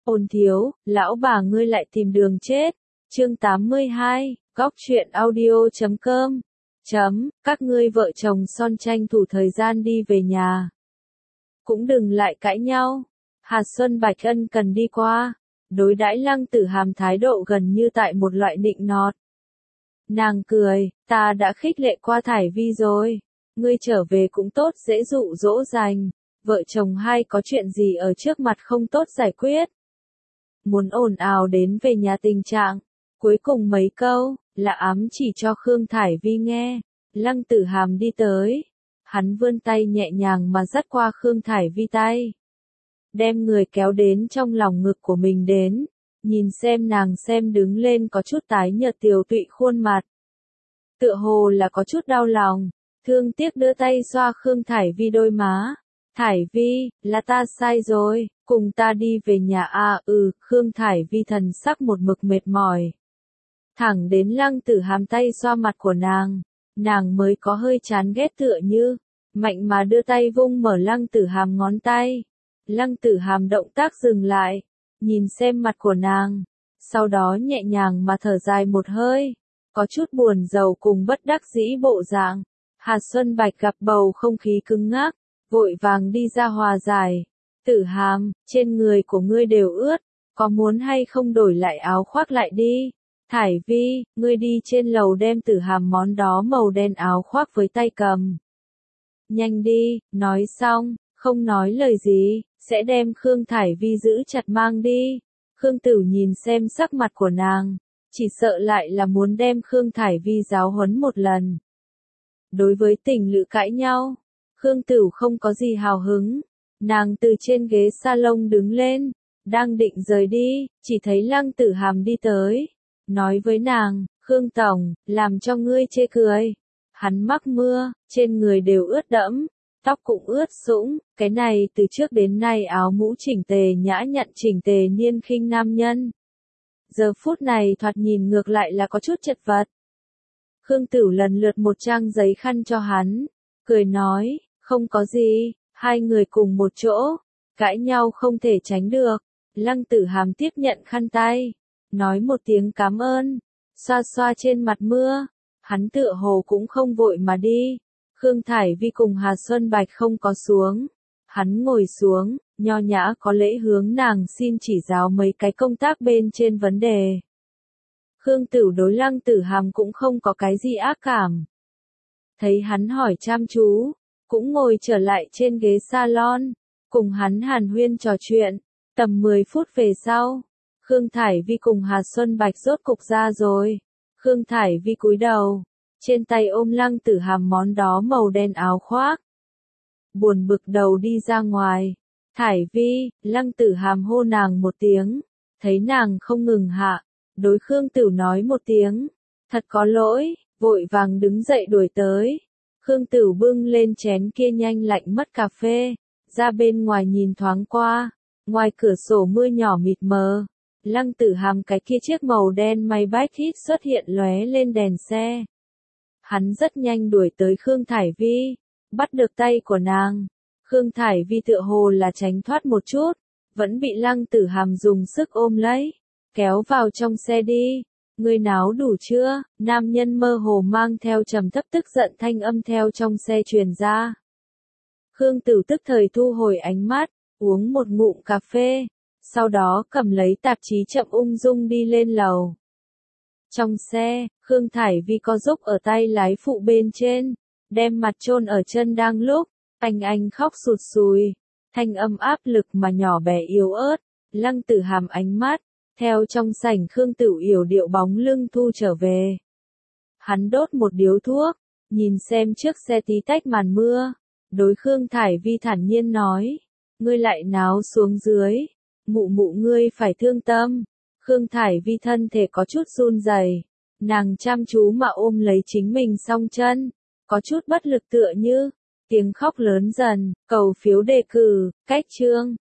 Ôn thiếu, lão bà ngươi lại tìm đường chết. Chương 82, góc truyện audio.com. Các ngươi vợ chồng son tranh thủ thời gian đi về nhà. Cũng đừng lại cãi nhau. Hà Xuân Bạch ân cần đi qua, đối đãi Lăng Tử Hàm thái độ gần như tại một loại nịnh nọt. Nàng cười, ta đã khích lệ qua Thải Vi rồi. Ngươi trở về cũng tốt dễ dụ dỗ dành. Vợ chồng hai có chuyện gì ở trước mặt không tốt giải quyết. Muốn ồn ào đến về nhà tình trạng. Cuối cùng mấy câu, là ám chỉ cho Khương Thải Vi nghe. Lăng Tử Hàm đi tới. Hắn vươn tay nhẹ nhàng mà dắt qua Khương Thải Vi tay. Đem người kéo đến trong lòng ngực của mình đến. Nhìn xem nàng xem đứng lên có chút tái nhợt tiều tụy khuôn mặt. Tựa hồ là có chút đau lòng. Thương tiếc đưa tay xoa Khương Thải Vi đôi má. Thải Vi, là ta sai rồi, cùng ta đi về nhà a. Khương Thải Vi thần sắc một mực mệt mỏi. Thẳng đến Lăng Tử Hàm tay xoa mặt của nàng mới có hơi chán ghét tựa như, mạnh mà đưa tay vung mở Lăng Tử Hàm ngón tay. Lăng Tử Hàm động tác dừng lại, nhìn xem mặt của nàng, sau đó nhẹ nhàng mà thở dài một hơi, có chút buồn rầu cùng bất đắc dĩ bộ dạng. Hà Xuân Bạch gặp bầu không khí cứng ngắc, vội vàng đi ra hòa giải. Tử Hàm, trên người của ngươi đều ướt, có muốn hay không đổi lại áo khoác lại đi. Thải Vi, ngươi đi trên lầu đem Tử Hàm món đó màu đen áo khoác với tay cầm. Nhanh đi, nói xong, không nói lời gì, sẽ đem Khương Thải Vi giữ chặt mang đi. Khương Tử nhìn xem sắc mặt của nàng, chỉ sợ lại là muốn đem Khương Thải Vi giáo huấn một lần. Đối với tình lữ cãi nhau, Khương Tử không có gì hào hứng. Nàng từ trên ghế salon đứng lên, đang định rời đi, chỉ thấy Lăng Tử Hàm đi tới. Nói với nàng, Khương Tổng, làm cho ngươi chê cười. Hắn mắc mưa, trên người đều ướt đẫm, tóc cũng ướt sũng, cái này từ trước đến nay áo mũ chỉnh tề nhã nhặn chỉnh tề niên khinh nam nhân. Giờ phút này thoạt nhìn ngược lại là có chút chật vật. Khương Tử lần lượt một trang giấy khăn cho hắn, cười nói, không có gì, hai người cùng một chỗ, cãi nhau không thể tránh được. Lăng Tử Hàm tiếp nhận khăn tay, nói một tiếng cảm ơn, xoa xoa trên mặt mưa, hắn tựa hồ cũng không vội mà đi. Khương Thải Vi cùng Hà Xuân Bạch không có xuống, hắn ngồi xuống, nho nhã có lễ hướng nàng xin chỉ giáo mấy cái công tác bên trên vấn đề. Khương Tử đối Lăng Tử Hàm cũng không có cái gì ác cảm. Thấy hắn hỏi chăm chú, cũng ngồi trở lại trên ghế salon, cùng hắn hàn huyên trò chuyện. Tầm 10 phút về sau, Khương Thải Vi cùng Hà Xuân Bạch rốt cục ra rồi. Khương Thải Vi cúi đầu, trên tay ôm Lăng Tử Hàm món đó màu đen áo khoác. Buồn bực đầu đi ra ngoài. Thải Vi, Lăng Tử Hàm hô nàng một tiếng, thấy nàng không ngừng hạ, đối Khương Tử nói một tiếng, thật có lỗi, vội vàng đứng dậy đuổi tới. Khương Tử bưng lên chén kia nhanh lạnh mất cà phê, ra bên ngoài nhìn thoáng qua, ngoài cửa sổ mưa nhỏ mịt mờ. Lăng Tử Hàm cái kia chiếc màu đen Maybach hít xuất hiện lóe lên đèn xe. Hắn rất nhanh đuổi tới Khương Thải Vi, bắt được tay của nàng. Khương Thải Vi tựa hồ là tránh thoát một chút, vẫn bị Lăng Tử Hàm dùng sức ôm lấy, kéo vào trong xe đi. Ngươi náo đủ chưa? Nam nhân mơ hồ mang theo trầm thấp tức giận thanh âm theo trong xe truyền ra. Khương Tử tức thời thu hồi ánh mắt, uống một ngụm cà phê, sau đó cầm lấy tạp chí chậm ung dung đi lên lầu. Trong xe, Khương Thải Vi co giúp ở tay lái phụ bên trên, đem mặt chôn ở chân đang lúc, anh khóc sụt sùi, thanh âm áp lực mà nhỏ bé yếu ớt. Lăng Tử Hàm ánh mắt, theo trong sảnh Khương Tử yểu điệu bóng lưng thu trở về. Hắn đốt một điếu thuốc, nhìn xem trước xe tí tách màn mưa, đối Khương Thải Vi thản nhiên nói, ngươi lại náo xuống dưới, mụ mụ ngươi phải thương tâm. Khương Thải Vi thân thể có chút run rẩy, nàng chăm chú mà ôm lấy chính mình song chân, có chút bất lực tựa như, tiếng khóc lớn dần, cầu phiếu đề cử, cách chương.